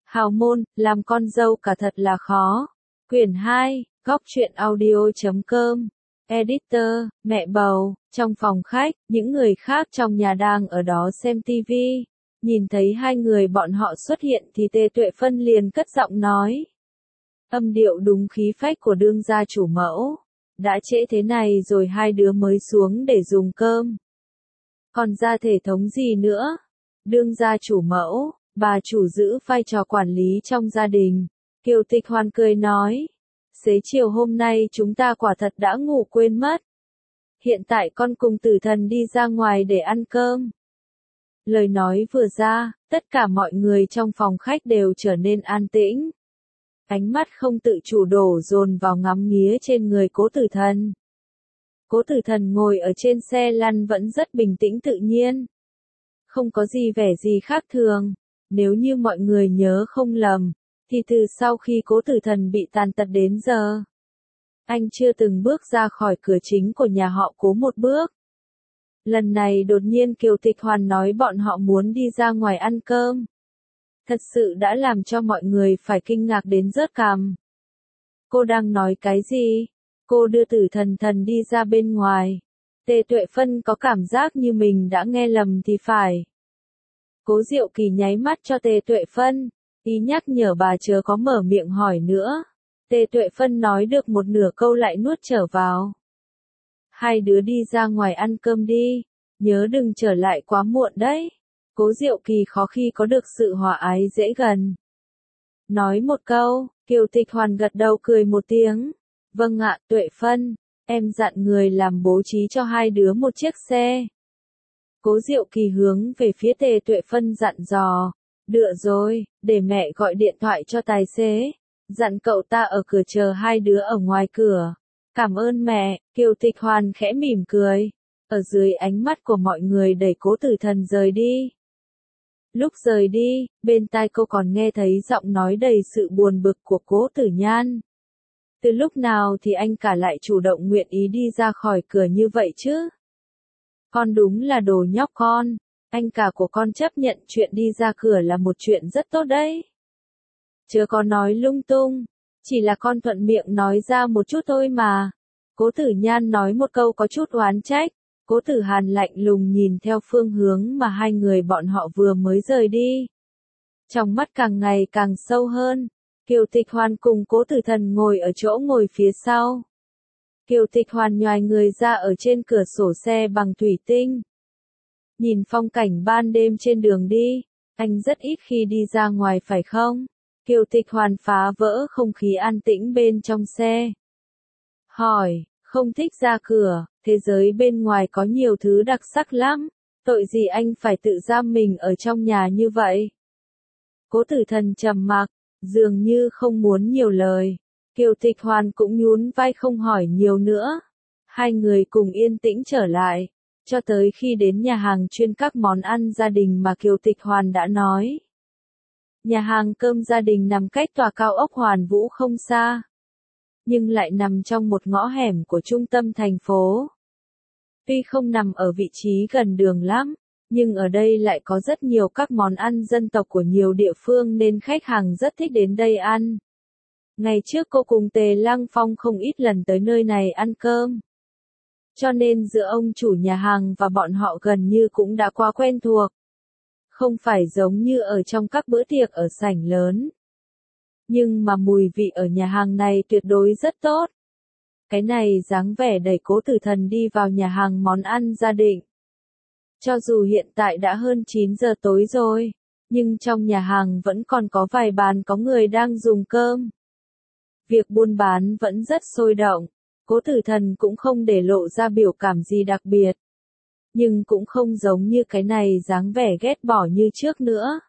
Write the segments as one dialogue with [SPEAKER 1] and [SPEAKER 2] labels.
[SPEAKER 1] Hào môn, làm con dâu cả thật là khó. Quyển 2, góc truyện audio.com. Editor, mẹ bầu, trong phòng khách, những người khác trong nhà đang ở đó xem tivi. Nhìn thấy hai người bọn họ xuất hiện thì Tề Tuệ Phân liền cất giọng nói. Âm điệu đúng khí phách của đương gia chủ mẫu. Đã trễ thế này rồi hai đứa mới xuống để dùng cơm. Còn ra thể thống gì nữa? Đương gia chủ mẫu, bà chủ giữ vai trò quản lý trong gia đình. Kiều Tịch Hoàn cười nói. Xế chiều hôm nay chúng ta quả thật đã ngủ quên mất. Hiện tại con cùng Tử Thần đi ra ngoài để ăn cơm. Lời nói vừa ra, tất cả mọi người trong phòng khách đều trở nên an tĩnh. Ánh mắt không tự chủ đổ dồn vào ngắm nghía trên người Cố Tử Thần. Cố Tử Thần ngồi ở trên xe lăn vẫn rất bình tĩnh tự nhiên. Không có gì vẻ gì khác thường. Nếu như mọi người nhớ không lầm, thì từ sau khi Cố Tử Thần bị tàn tật đến giờ, anh chưa từng bước ra khỏi cửa chính của nhà họ Cố một bước. Lần này đột nhiên Kiều Tịch Hoàn nói bọn họ muốn đi ra ngoài ăn cơm. Thật sự đã làm cho mọi người phải kinh ngạc đến rớt cằm. Cô đang nói cái gì? Cô đưa Tử Thần đi ra bên ngoài. Tề Tuệ Phân có cảm giác như mình đã nghe lầm thì phải. Cố Diệu Kỳ nháy mắt cho Tề Tuệ Phân, ý nhắc nhở bà chớ có mở miệng hỏi nữa. Tề Tuệ Phân nói được một nửa câu lại nuốt trở vào. Hai đứa đi ra ngoài ăn cơm đi, nhớ đừng trở lại quá muộn đấy. Cố Diệu Kỳ khó khi có được sự hòa ái dễ gần. Nói một câu, Kiều Tịch Hoàn gật đầu cười một tiếng. Vâng ạ, Tuệ Phân, em dặn người làm bố trí cho hai đứa một chiếc xe. Cố Diệu Kỳ hướng về phía Tề Tuệ Phân dặn dò. Được rồi, để mẹ gọi điện thoại cho tài xế. Dặn cậu ta ở cửa chờ hai đứa ở ngoài cửa. Cảm ơn mẹ, Kiều Tịch Hoàn khẽ mỉm cười. Ở dưới ánh mắt của mọi người đẩy Cố Tử Thần rời đi. Lúc rời đi, bên tai cô còn nghe thấy giọng nói đầy sự buồn bực của Cố Tử Nhan. Từ lúc nào thì anh cả lại chủ động nguyện ý đi ra khỏi cửa như vậy chứ? Con đúng là đồ nhóc con. Anh cả của con chấp nhận chuyện đi ra cửa là một chuyện rất tốt đấy. Chớ có nói lung tung. Chỉ là con thuận miệng nói ra một chút thôi mà. Cố Tử Nhan nói một câu có chút oán trách. Cố Tử Hàn lạnh lùng nhìn theo phương hướng mà hai người bọn họ vừa mới rời đi. Trong mắt càng ngày càng sâu hơn. Kiều Tịch Hoàn cùng Cố Tử Thần ngồi ở chỗ ngồi phía sau. Kiều Tịch Hoàn nhoài người ra ở trên cửa sổ xe bằng thủy tinh. Nhìn phong cảnh ban đêm trên đường đi, anh rất ít khi đi ra ngoài phải không? Kiều Tịch Hoàn phá vỡ không khí an tĩnh bên trong xe. Hỏi, không thích ra cửa, thế giới bên ngoài có nhiều thứ đặc sắc lắm, tội gì anh phải tự giam mình ở trong nhà như vậy? Cố Tử Thần trầm mặc, dường như không muốn nhiều lời. Kiều Tịch Hoàn cũng nhún vai không hỏi nhiều nữa. Hai người cùng yên tĩnh trở lại, cho tới khi đến nhà hàng chuyên các món ăn gia đình mà Kiều Tịch Hoàn đã nói. Nhà hàng cơm gia đình nằm cách tòa cao ốc Hoàn Vũ không xa, nhưng lại nằm trong một ngõ hẻm của trung tâm thành phố. Tuy không nằm ở vị trí gần đường lắm, nhưng ở đây lại có rất nhiều các món ăn dân tộc của nhiều địa phương nên khách hàng rất thích đến đây ăn. Ngày trước cô cùng Tề Lăng Phong không ít lần tới nơi này ăn cơm. Cho nên giữa ông chủ nhà hàng và bọn họ gần như cũng đã quá quen thuộc. Không phải giống như ở trong các bữa tiệc ở sảnh lớn. Nhưng mà mùi vị ở nhà hàng này tuyệt đối rất tốt. Cái này dáng vẻ đẩy Cố Tử Thần đi vào nhà hàng món ăn gia đình. Cho dù hiện tại đã hơn 9 giờ tối rồi, nhưng trong nhà hàng vẫn còn có vài bàn có người đang dùng cơm. Việc buôn bán vẫn rất sôi động. Cố Tử Thần cũng không để lộ ra biểu cảm gì đặc biệt. Nhưng cũng không giống như cái này dáng vẻ ghét bỏ như trước nữa.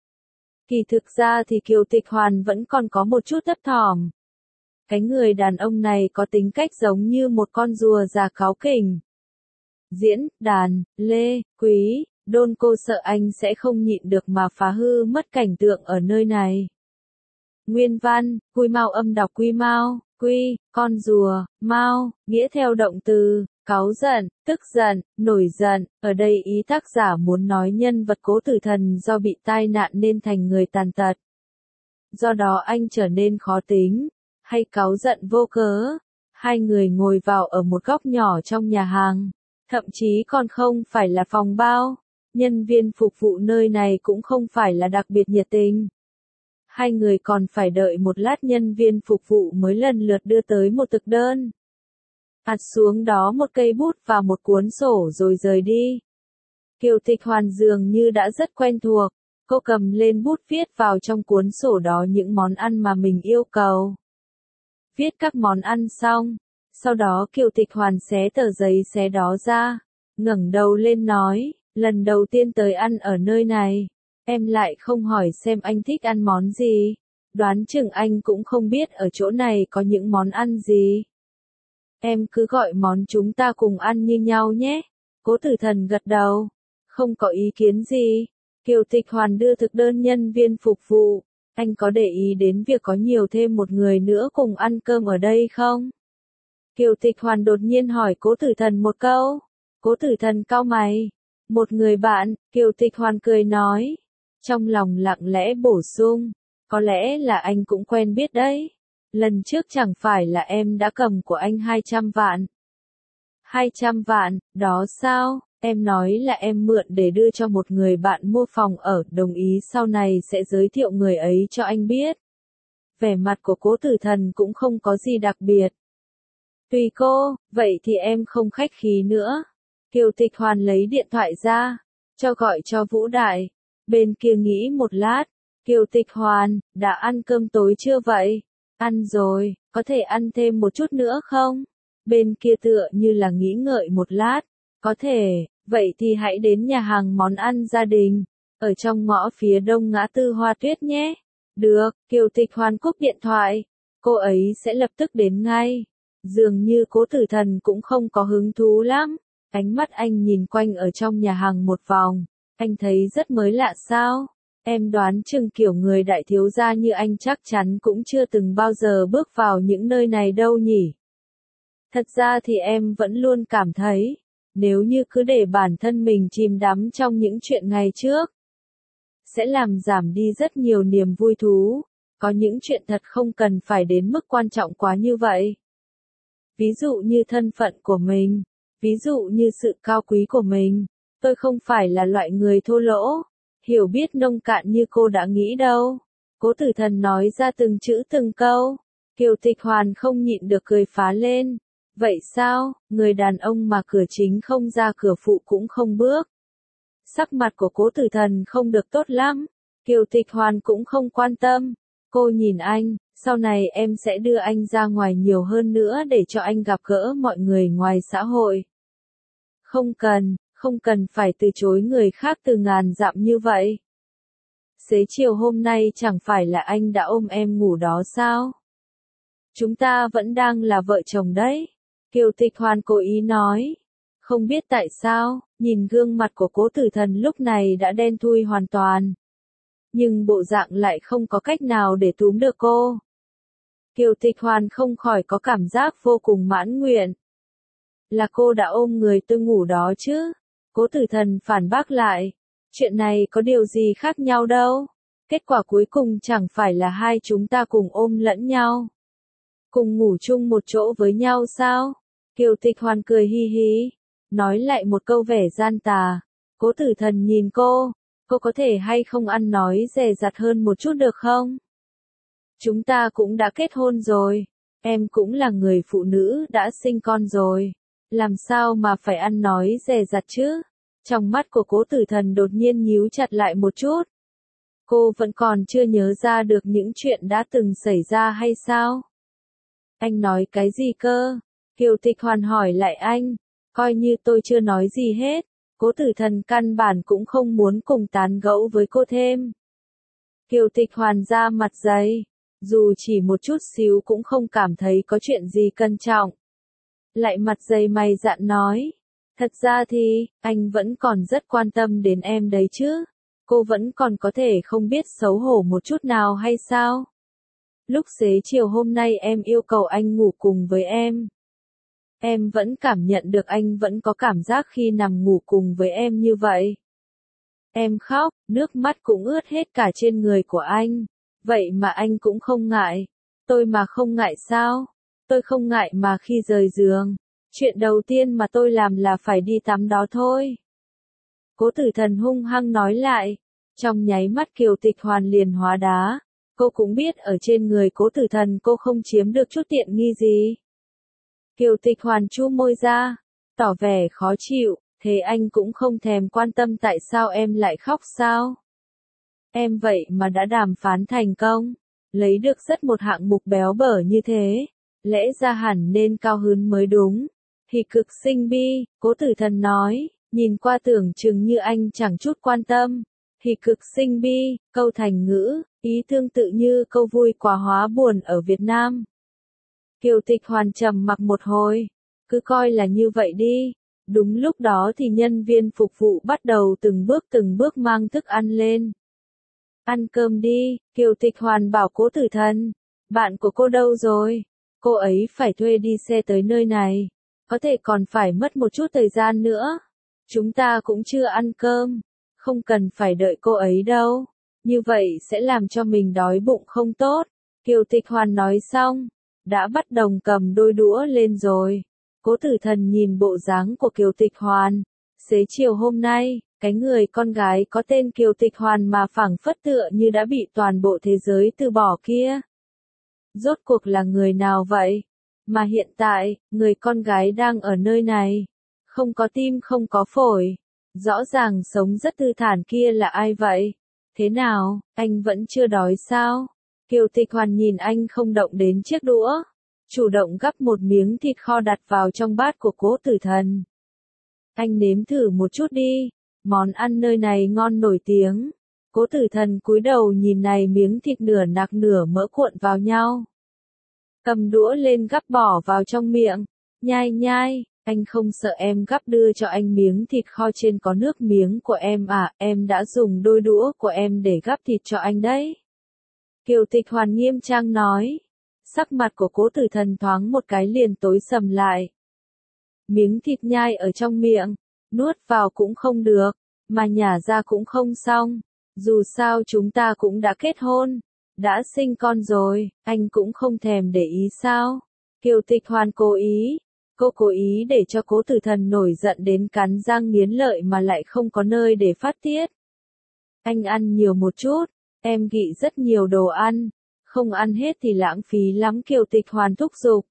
[SPEAKER 1] Kỳ thực ra thì Kiều Tịch Hoàn vẫn còn có một chút thấp thỏm. Cái người đàn ông này có tính cách giống như một con rùa già cáu kỉnh. Diễn, đàn, lê, quý, đôn cô sợ anh sẽ không nhịn được mà phá hư mất cảnh tượng ở nơi này. Nguyên văn, Quy Mao âm đọc Quy Mao, Quy, con rùa, Mao, nghĩa theo động từ, cáu giận, tức giận, nổi giận. Ở đây ý tác giả muốn nói nhân vật Cố Tử Thần do bị tai nạn nên thành người tàn tật. do đó anh trở nên khó tính, hay cáu giận vô cớ. Hai người ngồi vào ở một góc nhỏ trong nhà hàng, thậm chí còn không phải là phòng bao. Nhân viên phục vụ nơi này cũng không phải là đặc biệt nhiệt tình. Hai người còn phải đợi một lát nhân viên phục vụ mới lần lượt đưa tới một thực đơn. Đặt xuống đó một cây bút và một cuốn sổ rồi rời đi. Kiều Tịch Hoàn dường như đã rất quen thuộc, cô cầm lên bút viết vào trong cuốn sổ đó những món ăn mà mình yêu cầu. Viết các món ăn xong, sau đó Kiều Tịch Hoàn xé tờ giấy xé đó ra, ngẩng đầu lên nói, lần đầu tiên tới ăn ở nơi này, em lại không hỏi xem anh thích ăn món gì, đoán chừng anh cũng không biết ở chỗ này có những món ăn gì. Em cứ gọi món chúng ta cùng ăn như nhau nhé. Cố Tử Thần gật đầu, không có ý kiến gì. Kiều Tịch Hoàn đưa thực đơn nhân viên phục vụ, anh có để ý đến việc có nhiều thêm một người nữa cùng ăn cơm ở đây không? Kiều Tịch Hoàn đột nhiên hỏi Cố Tử Thần một câu. Cố Tử Thần cau mày. Một người bạn, Kiều Tịch Hoàn cười nói. Trong lòng lặng lẽ bổ sung, có lẽ là anh cũng quen biết đấy. Lần trước chẳng phải là em đã cầm của anh 200 vạn. 200 vạn, đó sao? Em nói là em mượn để đưa cho một người bạn mua phòng ở, đồng ý sau này sẽ giới thiệu người ấy cho anh biết. Vẻ mặt của Cố Tử Thần cũng không có gì đặc biệt. Tùy cô, vậy thì em không khách khí nữa. Kiều Tịch Hoàn lấy điện thoại ra, gọi cho Vũ Đại. Bên kia nghĩ một lát, Kiều Tịch Hoàn, đã ăn cơm tối chưa vậy? Ăn rồi, có thể ăn thêm một chút nữa không? Bên kia tựa như là nghĩ ngợi một lát. Có thể, vậy thì hãy đến nhà hàng món ăn gia đình, ở trong ngõ phía đông ngã tư Hoa Tuyết nhé. Được, Kiều Tịch Hoàn cúp điện thoại. Cô ấy sẽ lập tức đến ngay. Dường như Cố Tử Thần cũng không có hứng thú lắm. Ánh mắt anh nhìn quanh ở trong nhà hàng một vòng. Anh thấy rất mới lạ sao? Em đoán chừng kiểu người đại thiếu gia như anh chắc chắn cũng chưa từng bao giờ bước vào những nơi này đâu nhỉ? Thật ra thì em vẫn luôn cảm thấy, nếu như cứ để bản thân mình chìm đắm trong những chuyện ngày trước, sẽ làm giảm đi rất nhiều niềm vui thú. Có những chuyện thật không cần phải đến mức quan trọng quá như vậy. Ví dụ như thân phận của mình, ví dụ như sự cao quý của mình. Tôi không phải là loại người thô lỗ, hiểu biết nông cạn như cô đã nghĩ đâu. Cố Tử Thần nói ra từng chữ từng câu. Kiều Tịch Hoàn không nhịn được cười phá lên. Vậy sao, người đàn ông mà cửa chính không ra cửa phụ cũng không bước. Sắc mặt của Cố Tử Thần không được tốt lắm. Kiều Tịch Hoàn cũng không quan tâm. Cô nhìn anh, sau này em sẽ đưa anh ra ngoài nhiều hơn nữa để cho anh gặp gỡ mọi người ngoài xã hội. Không cần phải từ chối người khác từ ngàn dặm như vậy. Xế chiều hôm nay chẳng phải là anh đã ôm em ngủ đó sao? Chúng ta vẫn đang là vợ chồng đấy. Kiều Tịch Hoàn cố ý nói. Không biết tại sao, nhìn gương mặt của Cố Tử Thần lúc này đã đen thui hoàn toàn. Nhưng bộ dạng lại không có cách nào để túm được cô. Kiều Tịch Hoàn không khỏi có cảm giác vô cùng mãn nguyện. Là cô đã ôm người tôi ngủ đó chứ? Cố Tử Thần phản bác lại. Chuyện này có điều gì khác nhau đâu. Kết quả cuối cùng chẳng phải là hai chúng ta cùng ôm lẫn nhau. Cùng ngủ chung một chỗ với nhau sao? Kiều Tịch Hoàn cười hi hi. Nói lại một câu vẻ gian tà. Cố Tử Thần nhìn cô có thể hay không ăn nói dè dặt hơn một chút được không? Chúng ta cũng đã kết hôn rồi. Em cũng là người phụ nữ đã sinh con rồi. Làm sao mà phải ăn nói dè dặt chứ? Trong mắt của Cố Tử Thần đột nhiên nhíu chặt lại một chút. Cô vẫn còn chưa nhớ ra được những chuyện đã từng xảy ra hay sao? Anh nói cái gì cơ? Kiều Tịch Hoàn hỏi lại anh. Coi như tôi chưa nói gì hết. Cố Tử Thần căn bản cũng không muốn cùng tán gẫu với cô thêm. Kiều Tịch Hoàn ra mặt dày. Dù chỉ một chút xíu cũng không cảm thấy có chuyện gì cân trọng. Lại mặt dày mày dạn nói. Thật ra thì, anh vẫn còn rất quan tâm đến em đấy chứ. Cô vẫn còn có thể không biết xấu hổ một chút nào hay sao? Lúc xế chiều hôm nay em yêu cầu anh ngủ cùng với em. Em vẫn cảm nhận được anh vẫn có cảm giác khi nằm ngủ cùng với em như vậy. Em khóc, nước mắt cũng ướt hết cả trên người của anh. Vậy mà anh cũng không ngại. Tôi mà không ngại sao? Tôi không ngại mà khi rời giường. Chuyện đầu tiên mà tôi làm là phải đi tắm đó thôi. Cố Tử Thần hung hăng nói lại. Trong nháy mắt Kiều Tịch Hoàn liền hóa đá. Cô cũng biết ở trên người Cố Tử Thần cô không chiếm được chút tiện nghi gì. Kiều Tịch Hoàn chu môi ra, tỏ vẻ khó chịu, thế anh cũng không thèm quan tâm tại sao em lại khóc sao? Em vậy mà đã đàm phán thành công, lấy được rất một hạng mục béo bở như thế, lẽ ra hẳn nên cao hứng mới đúng. Hỉ cực sinh bi, Cố Tử Thần nói, nhìn qua tưởng chừng như anh chẳng chút quan tâm. Hỉ cực sinh bi, câu thành ngữ, ý tương tự như câu vui quá hóa buồn ở Việt Nam. Kiều Tịch Hoàn trầm mặc một hồi, cứ coi là như vậy đi. Đúng lúc đó thì nhân viên phục vụ bắt đầu từng bước mang thức ăn lên. Ăn cơm đi, Kiều Tịch Hoàn bảo Cố Tử Thần. Bạn của cô đâu rồi? Cô ấy phải thuê đi xe tới nơi này. Có thể còn phải mất một chút thời gian nữa. Chúng ta cũng chưa ăn cơm. Không cần phải đợi cô ấy đâu. Như vậy sẽ làm cho mình đói bụng không tốt. Kiều Tịch Hoàn nói xong, đã bắt đầu cầm đôi đũa lên rồi. Cố Tử Thần nhìn bộ dáng của Kiều Tịch Hoàn. Xế chiều hôm nay, cái người con gái có tên Kiều Tịch Hoàn mà phảng phất tựa như đã bị toàn bộ thế giới từ bỏ kia. Rốt cuộc là người nào vậy? Mà hiện tại, người con gái đang ở nơi này. Không có tim không có phổi. Rõ ràng sống rất thư thản kia là ai vậy? Thế nào, anh vẫn chưa đói sao? Kiều Tịch Hoàn nhìn anh không động đến chiếc đũa. Chủ động gắp một miếng thịt kho đặt vào trong bát của Cố Tử Thần. Anh nếm thử một chút đi. Món ăn nơi này ngon nổi tiếng. Cố Tử Thần cúi đầu nhìn này miếng thịt nửa nạc nửa mỡ cuộn vào nhau. Cầm đũa lên gắp bỏ vào trong miệng. Nhai nhai, anh không sợ em gắp đưa cho anh miếng thịt kho trên có nước miếng của em à, em đã dùng đôi đũa của em để gắp thịt cho anh đấy. Kiều Tịch Hoàn nghiêm trang nói. Sắc mặt của Cố Tử Thần thoáng một cái liền tối sầm lại. Miếng thịt nhai ở trong miệng, nuốt vào cũng không được, mà nhả ra cũng không xong. Dù sao chúng ta cũng đã kết hôn, đã sinh con rồi, anh cũng không thèm để ý sao? Kiều Tịch Hoàn cố ý, cô cố ý để cho Cố Tử Thần nổi giận đến cắn răng nghiến lợi mà lại không có nơi để phát tiết. Anh ăn nhiều một chút, em gị rất nhiều đồ ăn, không ăn hết thì lãng phí lắm. Kiều Tịch Hoàn thúc giục.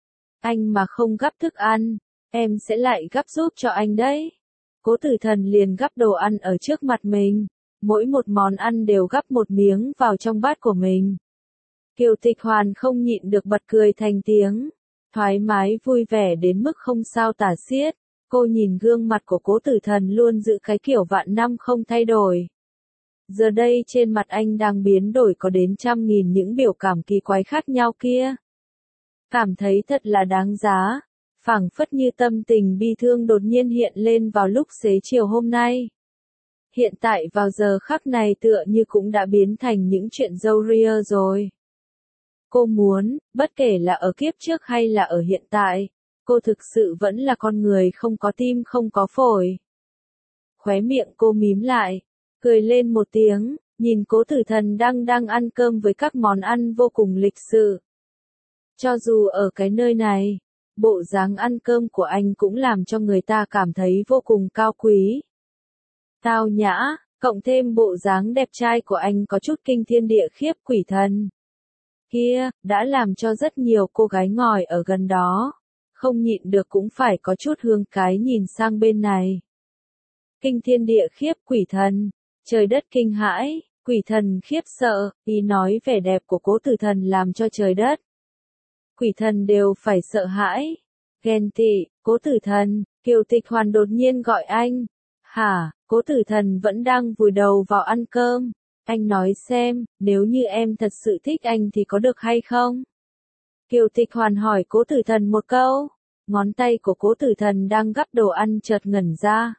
[SPEAKER 1] Anh mà không gắp thức ăn, em sẽ lại gắp giúp cho anh đấy. Cố Tử Thần liền gắp đồ ăn ở trước mặt mình, mỗi một món ăn đều gắp một miếng vào trong bát của mình. Kiều Tịch Hoàn không nhịn được bật cười thành tiếng, thoải mái vui vẻ đến mức không sao tả xiết. Cô nhìn gương mặt của Cố Tử Thần luôn giữ cái kiểu vạn năm không thay đổi. Giờ đây trên mặt anh đang biến đổi có đến trăm nghìn những biểu cảm kỳ quái khác nhau kia. Cảm thấy thật là đáng giá, phảng phất như tâm tình bi thương đột nhiên hiện lên vào lúc xế chiều hôm nay. Hiện tại vào giờ khắc này tựa như cũng đã biến thành những chuyện râu ria rồi. Cô muốn, bất kể là ở kiếp trước hay là ở hiện tại, cô thực sự vẫn là con người không có tim không có phổi. Khóe miệng cô mím lại, cười lên một tiếng, nhìn Cố Tử Thần đang ăn cơm với các món ăn vô cùng lịch sự. Cho dù ở cái nơi này, bộ dáng ăn cơm của anh cũng làm cho người ta cảm thấy vô cùng cao quý. Tao nhã, cộng thêm bộ dáng đẹp trai của anh có chút kinh thiên địa khiếp quỷ thần. Kia, đã làm cho rất nhiều cô gái ngồi ở gần đó, không nhịn được cũng phải có chút hương cái nhìn sang bên này. Kinh thiên địa khiếp quỷ thần, trời đất kinh hãi, quỷ thần khiếp sợ, ý nói vẻ đẹp của Cố Tử Thần làm cho trời đất. Quỷ thần đều phải sợ hãi, ghen tị. Cố Tử Thần, Kiều Tịch Hoàn đột nhiên gọi anh. Hả, Cố Tử Thần vẫn đang vùi đầu vào ăn cơm. Anh nói xem, nếu như em thật sự thích anh thì có được hay không? Kiều Tịch Hoàn hỏi Cố Tử Thần một câu. Ngón tay của Cố Tử Thần đang gắp đồ ăn chợt ngẩn ra.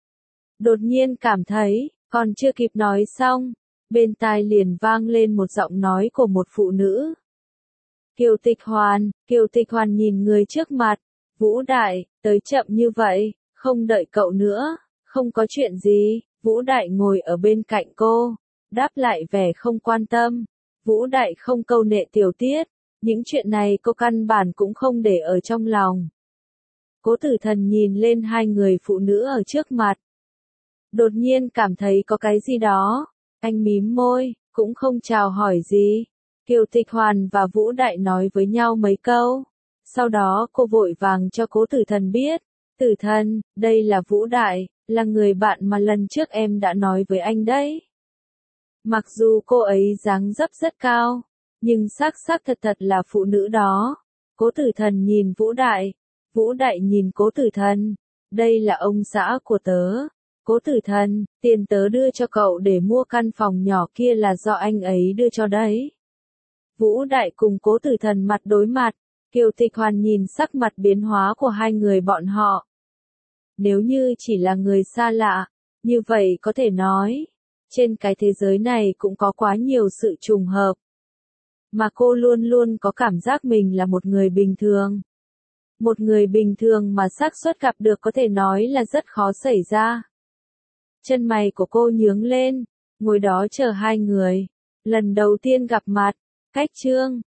[SPEAKER 1] Đột nhiên cảm thấy, còn chưa kịp nói xong, bên tai liền vang lên một giọng nói của một phụ nữ. Kiều Tịch Hoàn nhìn người trước mặt. Vũ Đại, tới chậm như vậy, không đợi cậu nữa, không có chuyện gì. Vũ Đại ngồi ở bên cạnh cô, đáp lại vẻ không quan tâm. Vũ Đại không câu nệ tiểu tiết, những chuyện này cô căn bản cũng không để ở trong lòng. Cố Tử Thần nhìn lên hai người phụ nữ ở trước mặt. Đột nhiên cảm thấy có cái gì đó, anh mím môi, cũng không chào hỏi gì. Kiều Tịch Hoàn và Vũ Đại nói với nhau mấy câu. Sau đó cô vội vàng cho Cố Tử Thần biết. Tử Thần, đây là Vũ Đại, là người bạn mà lần trước em đã nói với anh đấy. Mặc dù cô ấy dáng dấp rất cao, nhưng xác thật là phụ nữ đó. Cố Tử Thần nhìn Vũ Đại, Vũ Đại nhìn Cố Tử Thần. Đây là ông xã của tớ. Cố Tử Thần, tiền tớ đưa cho cậu để mua căn phòng nhỏ kia là do anh ấy đưa cho đấy. Vũ Đại cùng Cố Tử Thần mặt đối mặt, Kiều Tịch Hoàn nhìn sắc mặt biến hóa của hai người bọn họ. Nếu như chỉ là người xa lạ, như vậy có thể nói, trên cái thế giới này cũng có quá nhiều sự trùng hợp. Mà cô luôn luôn có cảm giác mình là một người bình thường. Một người bình thường mà xác suất gặp được có thể nói là rất khó xảy ra. Chân mày của cô nhướng lên, ngồi đó chờ hai người. Lần đầu tiên gặp mặt, cách chương.